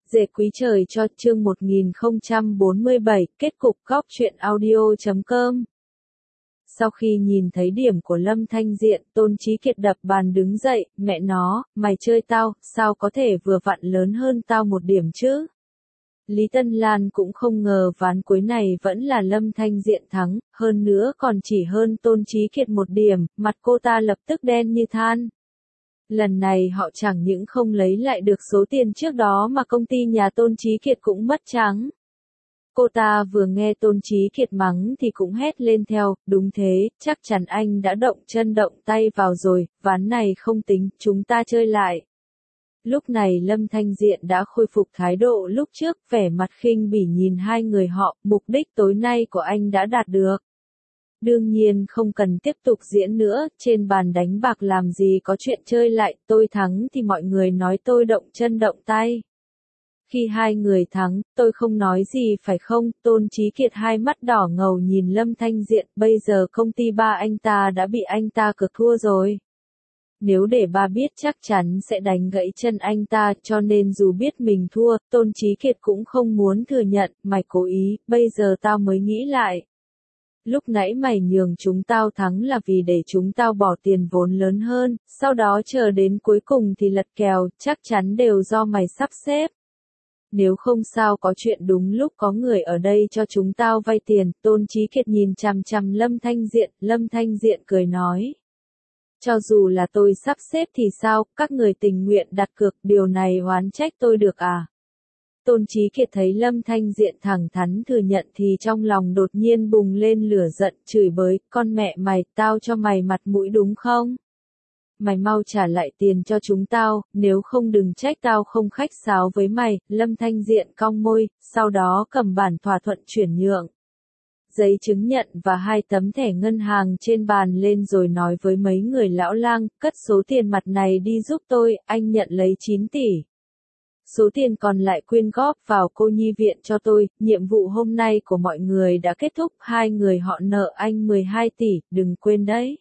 Dệt quý trời cho chương 1047, kết cục góc truyện audio.com. Sau khi nhìn thấy điểm của Lâm Thanh Diện, Tôn Chí Kiệt đập bàn đứng dậy, mẹ nó, mày chơi tao, sao có thể vừa vặn lớn hơn tao một điểm chứ? Lý Tân Lan cũng không ngờ ván cuối này vẫn là Lâm Thanh Diện thắng, hơn nữa còn chỉ hơn Tôn Chí Kiệt một điểm, mặt cô ta lập tức đen như than. Lần này họ chẳng những không lấy lại được số tiền trước đó mà công ty nhà Tôn Chí Kiệt cũng mất trắng. Cô ta vừa nghe Tôn Chí Kiệt mắng thì cũng hét lên theo, đúng thế, chắc chắn anh đã động chân động tay vào rồi, ván này không tính, chúng ta chơi lại. Lúc này Lâm Thanh Diện đã khôi phục thái độ lúc trước, vẻ mặt khinh bỉ nhìn hai người họ, mục đích tối nay của anh đã đạt được. Đương nhiên không cần tiếp tục diễn nữa, trên bàn đánh bạc làm gì có chuyện chơi lại, tôi thắng thì mọi người nói tôi động chân động tay. Khi hai người thắng, tôi không nói gì phải không, Tôn Chí Kiệt hai mắt đỏ ngầu nhìn Lâm Thanh Diện, bây giờ công ty ba anh ta đã bị anh ta cược thua rồi. Nếu để ba biết chắc chắn sẽ đánh gãy chân anh ta, cho nên dù biết mình thua, Tôn Chí Kiệt cũng không muốn thừa nhận, mày cố ý, bây giờ tao mới nghĩ lại. Lúc nãy mày nhường chúng tao thắng là vì để chúng tao bỏ tiền vốn lớn hơn, sau đó chờ đến cuối cùng thì lật kèo, chắc chắn đều do mày sắp xếp. Nếu không sao có chuyện đúng lúc có người ở đây cho chúng tao vay tiền, Tôn Chí Kiệt nhìn chằm chằm Lâm Thanh Diện cười nói. Cho dù là tôi sắp xếp thì sao, các người tình nguyện đặt cược, điều này oán trách tôi được à? Tôn Chí Kiệt thấy Lâm Thanh Diện thẳng thắn thừa nhận thì trong lòng đột nhiên bùng lên lửa giận, chửi bới, con mẹ mày, tao cho mày mặt mũi đúng không? Mày mau trả lại tiền cho chúng tao, nếu không đừng trách tao không khách sáo với mày. Lâm Thanh Diện cong môi, sau đó cầm bản thỏa thuận chuyển nhượng, giấy chứng nhận và 2 tấm thẻ ngân hàng trên bàn lên rồi nói với mấy người lão lang, cất số tiền mặt này đi giúp tôi, anh nhận lấy 9 tỷ. Số tiền còn lại quyên góp vào cô nhi viện cho tôi, nhiệm vụ hôm nay của mọi người đã kết thúc, hai người họ nợ anh 12 tỷ, đừng quên đấy.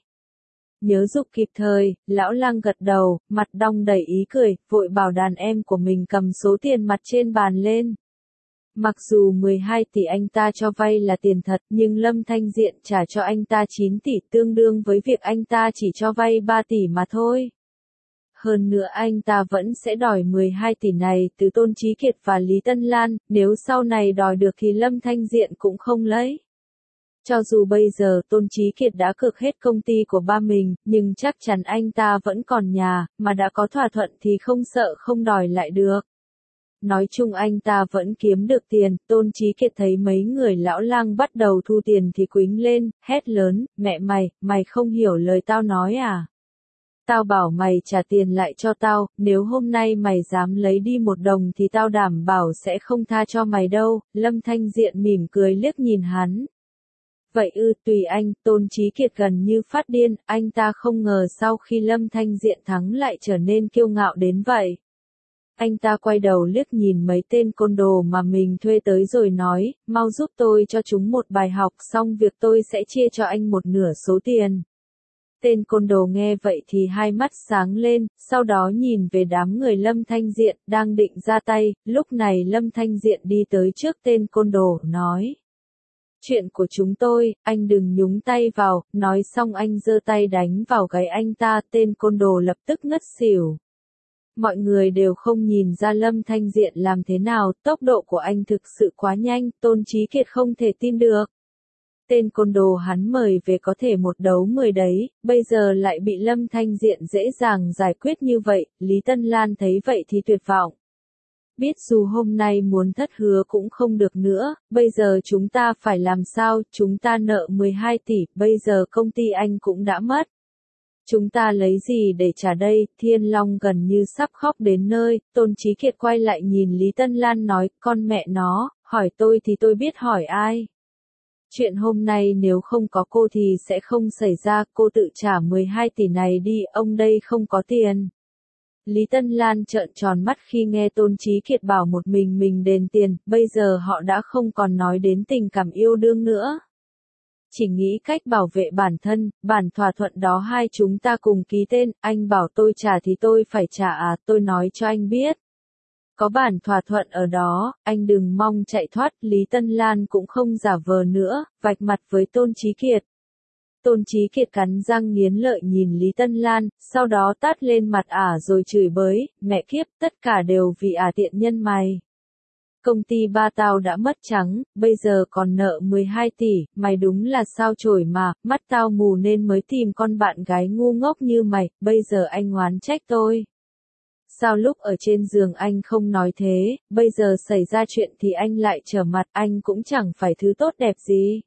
Nhớ giúp kịp thời, lão lang gật đầu, mặt đong đầy ý cười, vội bảo đàn em của mình cầm số tiền mặt trên bàn lên. Mặc dù 12 tỷ anh ta cho vay là tiền thật, nhưng Lâm Thanh Diện trả cho anh ta 9 tỷ tương đương với việc anh ta chỉ cho vay 3 tỷ mà thôi. Hơn nữa anh ta vẫn sẽ đòi 12 tỷ này từ Tôn Chí Kiệt và Lý Tân Lan, nếu sau này đòi được thì Lâm Thanh Diện cũng không lấy. Cho dù bây giờ Tôn Chí Kiệt đã cược hết công ty của ba mình, nhưng chắc chắn anh ta vẫn còn nhà, mà đã có thỏa thuận thì không sợ không đòi lại được. Nói chung anh ta vẫn kiếm được tiền, Tôn Chí Kiệt thấy mấy người lão lang bắt đầu thu tiền thì quýnh lên, hét lớn, mẹ mày không hiểu lời tao nói à? Tao bảo mày trả tiền lại cho tao, nếu hôm nay mày dám lấy đi 1 đồng thì tao đảm bảo sẽ không tha cho mày đâu. Lâm Thanh Diện mỉm cười liếc nhìn hắn. Vậy tùy anh, Tôn Chí Kiệt gần như phát điên, anh ta không ngờ sau khi Lâm Thanh Diện thắng lại trở nên kiêu ngạo đến vậy. Anh ta quay đầu liếc nhìn mấy tên côn đồ mà mình thuê tới rồi nói, mau giúp tôi cho chúng một bài học, xong việc tôi sẽ chia cho anh 1/2 số tiền. Tên côn đồ nghe vậy thì hai mắt sáng lên, sau đó nhìn về đám người Lâm Thanh Diện, đang định ra tay, lúc này Lâm Thanh Diện đi tới trước tên côn đồ, nói. Chuyện của chúng tôi, anh đừng nhúng tay vào, nói xong anh giơ tay đánh vào gáy anh ta, tên côn đồ lập tức ngất xỉu. Mọi người đều không nhìn ra Lâm Thanh Diện làm thế nào, tốc độ của anh thực sự quá nhanh, Tôn Chí Kiệt không thể tin được. Tên côn đồ hắn mời về có thể 1 đấu 10 đấy, bây giờ lại bị Lâm Thanh Diện dễ dàng giải quyết như vậy, Lý Tân Lan thấy vậy thì tuyệt vọng. Biết dù hôm nay muốn thất hứa cũng không được nữa, bây giờ chúng ta phải làm sao, chúng ta nợ 12 tỷ, bây giờ công ty anh cũng đã mất. Chúng ta lấy gì để trả đây, Thiên Long gần như sắp khóc đến nơi, Tôn Chí Kiệt quay lại nhìn Lý Tân Lan nói, con mẹ nó, hỏi tôi thì tôi biết hỏi ai. Chuyện hôm nay nếu không có cô thì sẽ không xảy ra, cô tự trả 12 tỷ này đi, ông đây không có tiền. Lý Tân Lan trợn tròn mắt khi nghe Tôn Chí Kiệt bảo một mình đền tiền, bây giờ họ đã không còn nói đến tình cảm yêu đương nữa. Chỉ nghĩ cách bảo vệ bản thân, bản thỏa thuận đó hai chúng ta cùng ký tên, anh bảo tôi trả thì tôi phải trả à, tôi nói cho anh biết. Có bản thỏa thuận ở đó, anh đừng mong chạy thoát, Lý Tân Lan cũng không giả vờ nữa, vạch mặt với Tôn Chí Kiệt. Tôn Chí Kiệt cắn răng nghiến lợi nhìn Lý Tân Lan, sau đó tát lên mặt ả rồi chửi bới, mẹ kiếp, tất cả đều vì ả tiện nhân mày. Công ty ba tao đã mất trắng, bây giờ còn nợ 12 tỷ, mày đúng là sao chổi mà, mắt tao mù nên mới tìm con bạn gái ngu ngốc như mày, bây giờ anh oán trách tôi. Sao lúc ở trên giường anh không nói thế, bây giờ xảy ra chuyện thì anh lại trở mặt, anh cũng chẳng phải thứ tốt đẹp gì.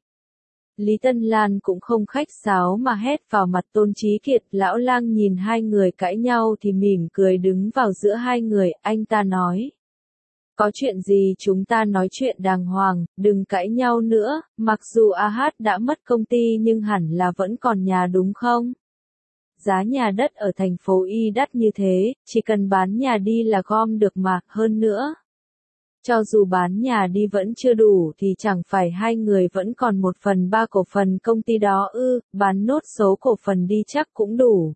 Lý Tân Lan cũng không khách sáo mà hét vào mặt Tôn Chí Kiệt, lão lang nhìn hai người cãi nhau thì mỉm cười đứng vào giữa hai người, anh ta nói. Có chuyện gì chúng ta nói chuyện đàng hoàng, đừng cãi nhau nữa, mặc dù AH đã mất công ty nhưng hẳn là vẫn còn nhà đúng không? Giá nhà đất ở thành phố Y đắt như thế, chỉ cần bán nhà đi là gom được mà, hơn nữa. Cho dù bán nhà đi vẫn chưa đủ thì chẳng phải hai người vẫn còn 1/3 cổ phần công ty đó ư, bán nốt số cổ phần đi chắc cũng đủ.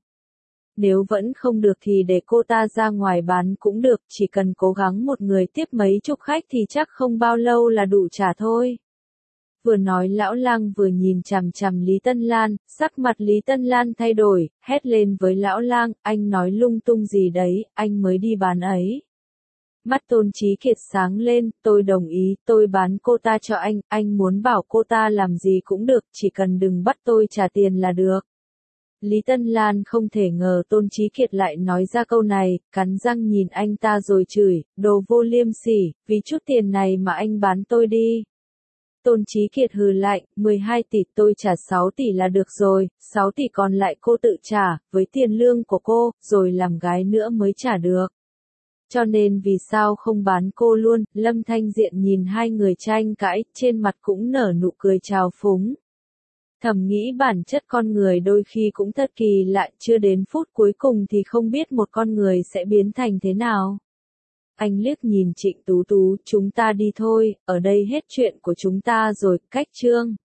Nếu vẫn không được thì để cô ta ra ngoài bán cũng được, chỉ cần cố gắng một người tiếp mấy chục khách thì chắc không bao lâu là đủ trả thôi. Vừa nói lão lang vừa nhìn chằm chằm Lý Tân Lan, sắc mặt Lý Tân Lan thay đổi, hét lên với lão lang, anh nói lung tung gì đấy, anh mới đi bán ấy. Mắt Tôn Chí Kiệt sáng lên, tôi đồng ý, tôi bán cô ta cho anh muốn bảo cô ta làm gì cũng được, chỉ cần đừng bắt tôi trả tiền là được. Lý Tân Lan không thể ngờ Tôn Chí Kiệt lại nói ra câu này, cắn răng nhìn anh ta rồi chửi, đồ vô liêm sỉ, vì chút tiền này mà anh bán tôi đi. Tôn Chí Kiệt hừ lạnh, 12 tỷ tôi trả 6 tỷ là được rồi, 6 tỷ còn lại cô tự trả, với tiền lương của cô, rồi làm gái nữa mới trả được. Cho nên vì sao không bán cô luôn, Lâm Thanh Diện nhìn hai người tranh cãi, trên mặt cũng nở nụ cười trào phúng. Thầm nghĩ bản chất con người đôi khi cũng thật kỳ lạ, chưa đến phút cuối cùng thì không biết một con người sẽ biến thành thế nào. Anh liếc nhìn Trịnh Tú Tú, chúng ta đi thôi, ở đây hết chuyện của chúng ta rồi, cách chương.